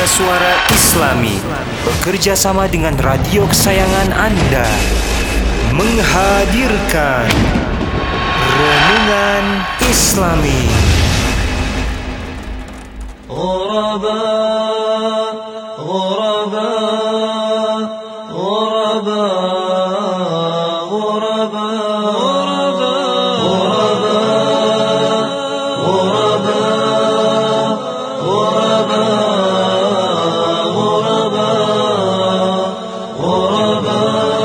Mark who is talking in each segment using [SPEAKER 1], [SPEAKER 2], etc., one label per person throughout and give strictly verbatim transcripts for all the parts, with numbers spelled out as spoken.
[SPEAKER 1] Suara Islami bekerja sama dengan radio kesayangan Anda menghadirkan Renungan Islami.
[SPEAKER 2] Ghuraba, ghuraba, ghuraba, ghuraba, ghuraba, ghuraba, ghuraba, ghuraba, ghuraba.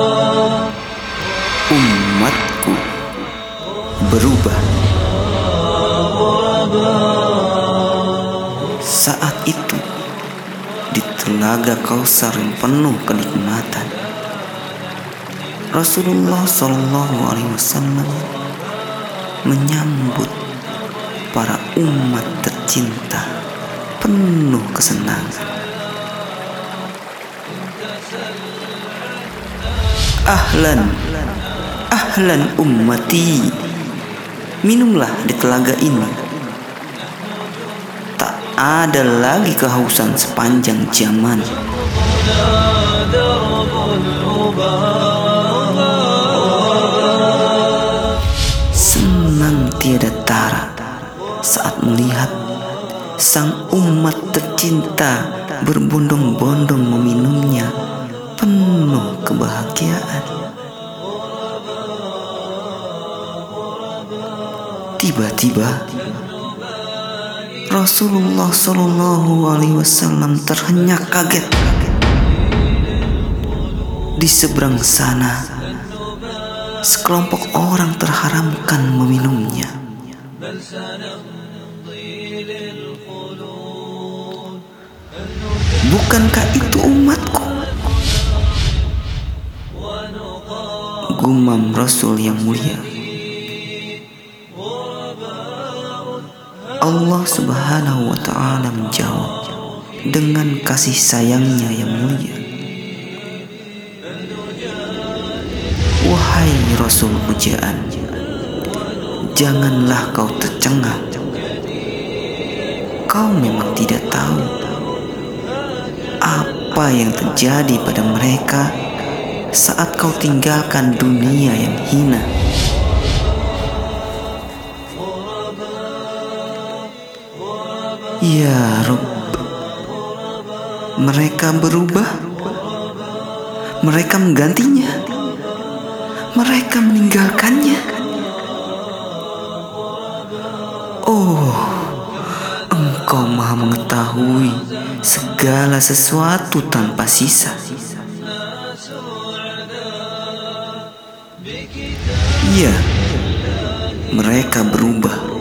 [SPEAKER 3] Umatku berubah. Saat itu di telaga Kausar yang penuh kenikmatan, Rasulullah Shallallahu Alaihi Wasallam menyambut para umat tercinta penuh kesenangan. Ahlan, ahlan ummati, minumlah di telaga ini. Tak ada lagi kehausan sepanjang zaman. Senang tiada tara saat melihat sang umat tercinta berbondong-bondong meminumnya penuh kebahagiaan. Tiba-tiba Rasulullah Shallallahu Alaihi Wasallam terhenyak kaget. Di seberang sana, sekelompok orang terharamkan meminumnya. Bukankah itu umatku? Gumam Rasul yang mulia. Allah Subhanahu wa Ta'ala menjawab dengan kasih sayangnya yang mulia. Wahai Rasul pujaan, janganlah kau tercengang. Kau memang tidak tahu apa yang terjadi pada mereka saat kau tinggalkan dunia yang hina. Ya Rabb, mereka berubah, mereka menggantinya, mereka meninggalkannya. Oh, Engkau Maha mengetahui segala sesuatu tanpa sisa. Ya, mereka berubah.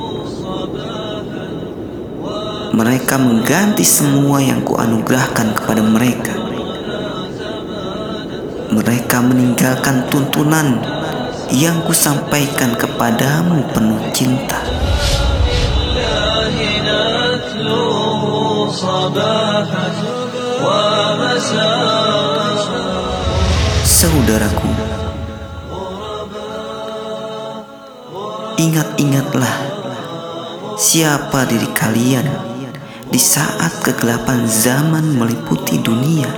[SPEAKER 3] Mereka mengganti semua yang kuanugerahkan kepada mereka. Mereka meninggalkan tuntunan yang kusampaikan kepadamu penuh cinta. Saudaraku, ingat-ingatlah siapa diri kalian di saat kegelapan zaman meliputi dunia.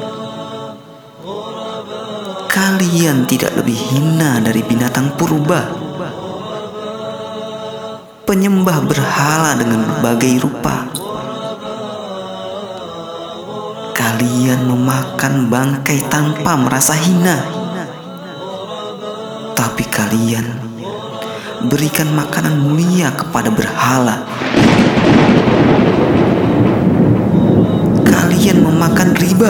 [SPEAKER 3] Kalian tidak lebih hina dari binatang purba, penyembah berhala dengan berbagai rupa. Kalian memakan bangkai tanpa merasa hina, tapi kalian berikan makanan mulia kepada berhala. Kalian memakan riba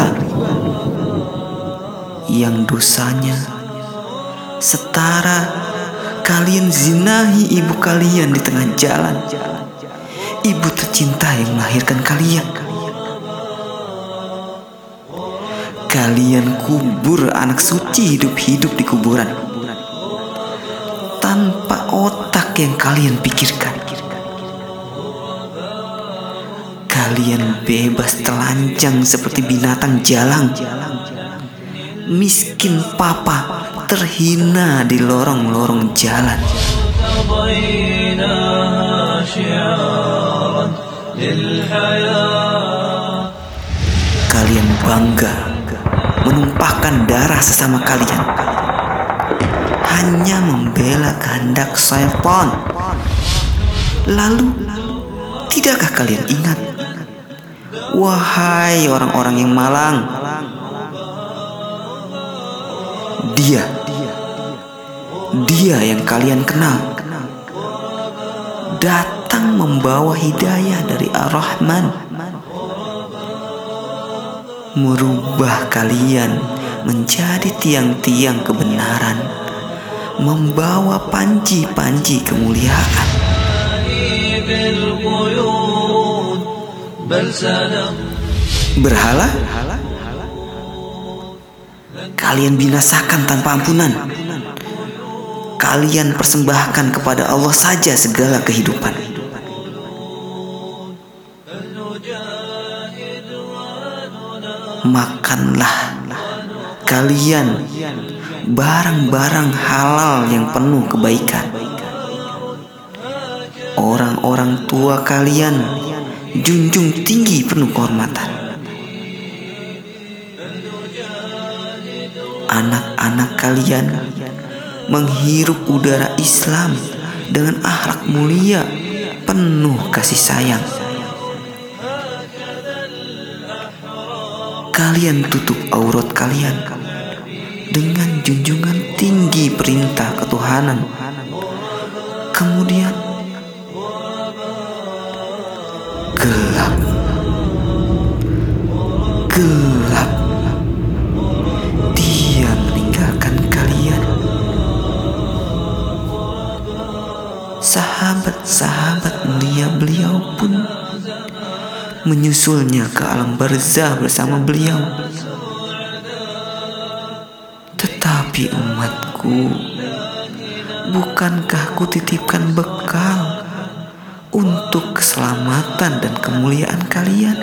[SPEAKER 3] yang dosanya setara kalian zinahi ibu kalian di tengah jalan, ibu tercinta yang melahirkan kalian. Kalian kubur anak suci hidup-hidup di kuburan tanpa otak yang kalian pikirkan. Kalian bebas telanjang seperti binatang jalang, miskin papa terhina di lorong-lorong jalan. kalian bangga menumpahkan darah sesama kalian hanya membela kehendak syaitan. Lalu, tidakkah kalian ingat, wahai orang-orang yang malang, dia, dia yang kalian kenal, datang membawa hidayah dari Ar-Rahman, merubah kalian menjadi tiang-tiang kebenaran, membawa panji-panji kemuliaan. Berhala, kalian binasakan tanpa ampunan. Kalian persembahkan kepada Allah saja segala kehidupan. Makanlah kalian barang-barang halal yang penuh kebaikan. Orang-orang tua kalian junjung tinggi penuh kehormatan. Anak-anak kalian menghirup udara Islam dengan akhlak mulia penuh kasih sayang. Kalian tutup aurat kalian dengan junjungan tinggi perintah ketuhanan. Kemudian gelap, gelap, dia meninggalkan kalian. Sahabat-sahabat mulia beliau pun menyusulnya ke alam barzah bersama beliau. Tetapi umatku, bukankah kutitipkan bekal untuk keselamatan dan kemuliaan kalian?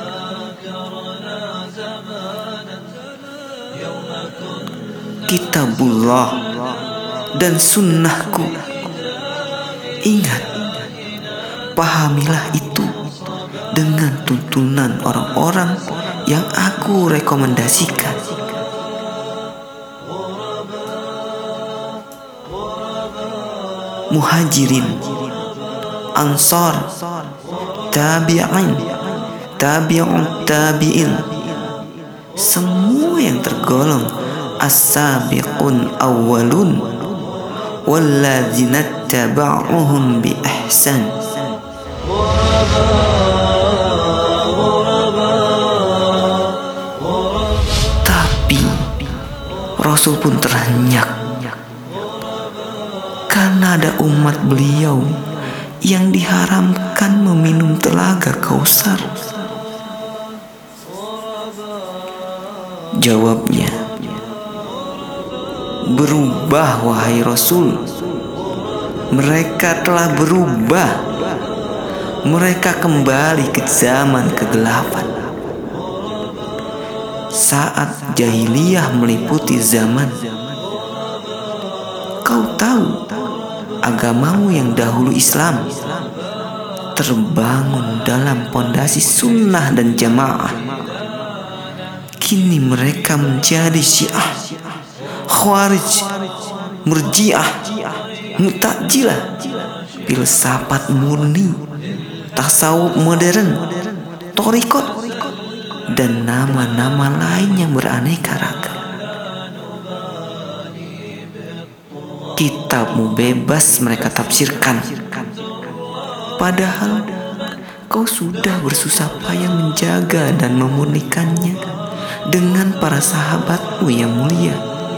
[SPEAKER 3] Kitabullah dan sunnahku. Ingat, pahamilah itu dengan tuntunan orang-orang yang aku rekomendasikan. Muhajirin, Ansar, Tabi'in, Tabi'un Tabi'in, semua yang tergolong as-sabiqun awwalun walladzina taba'uhum bi ihsan. Tapi Rasul pun terhenyak karena ada umat beliau yang diharamkan meminum telaga Kausar. Jawabnya, berubah wahai Rasul. Mereka telah berubah. Mereka kembali ke zaman kegelapan. Saat jahiliyah meliputi zaman, kau tahu agamamu yang dahulu Islam terbangun dalam pondasi sunnah dan jamaah. Kini mereka menjadi Syiah, Khawarij, Murji'ah, Mu'tazilah, filsafat murni, tasawuf modern, thariqat, dan nama-nama lain yang beraneka ragam. Kitabmu bebas mereka tafsirkan, padahal kau sudah bersusah payah menjaga dan memurnikannya dengan para sahabatmu yang mulia.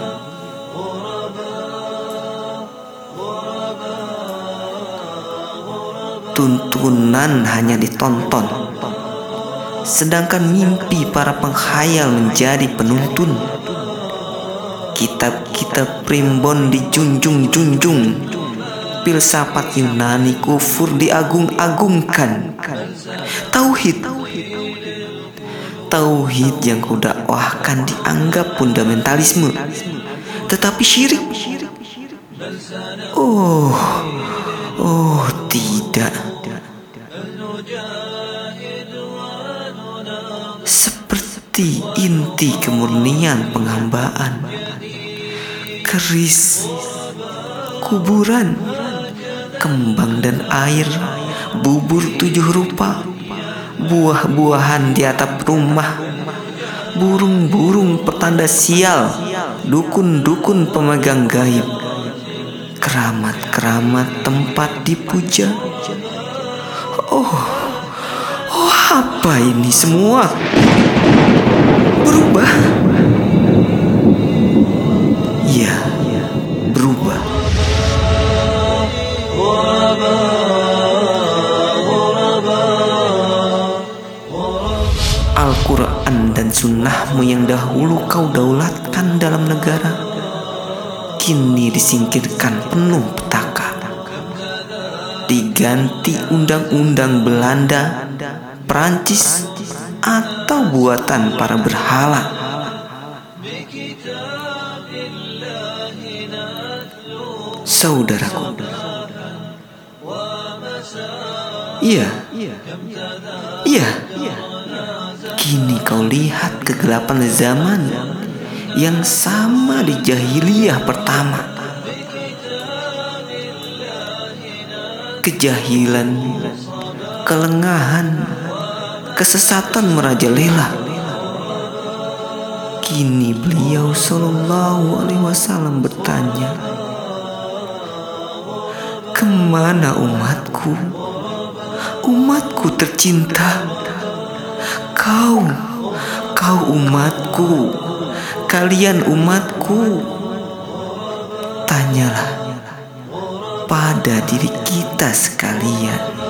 [SPEAKER 3] Tuntunan hanya ditonton, sedangkan mimpi para penghayal menjadi penuntun. Kitab-kitab primbon dijunjung-junjung, filsafat Yunani kufur diagung-agungkan. Tauhid Tauhid yang kudakwahkan dianggap fundamentalisme, tetapi syirik. Oh, oh tidak. Seperti bukti kemurnian penghambaan. Keris, kuburan, kembang dan air, bubur tujuh rupa, buah-buahan di atap rumah, burung-burung petanda sial, dukun-dukun pemegang gaib, keramat-keramat tempat dipuja. Oh, oh apa ini semua? Berubah? Ya, berubah. Al-Quran dan sunnahmu yang dahulu kau daulatkan dalam negara, kini disingkirkan penuh petaka. Diganti undang-undang Belanda, Perancis, atau buatan para berhala. Saudaraku, iya, iya, kini kau lihat kegelapan zaman yang sama di jahiliyah pertama. Kejahilan, kelengahan, kesesatan merajalela. Kini beliau Sallallahu Alaihi Wasallam bertanya, kemana umatku? Umatku tercinta. Kau, kau umatku, kalian umatku. Tanyalah pada diri kita sekalian.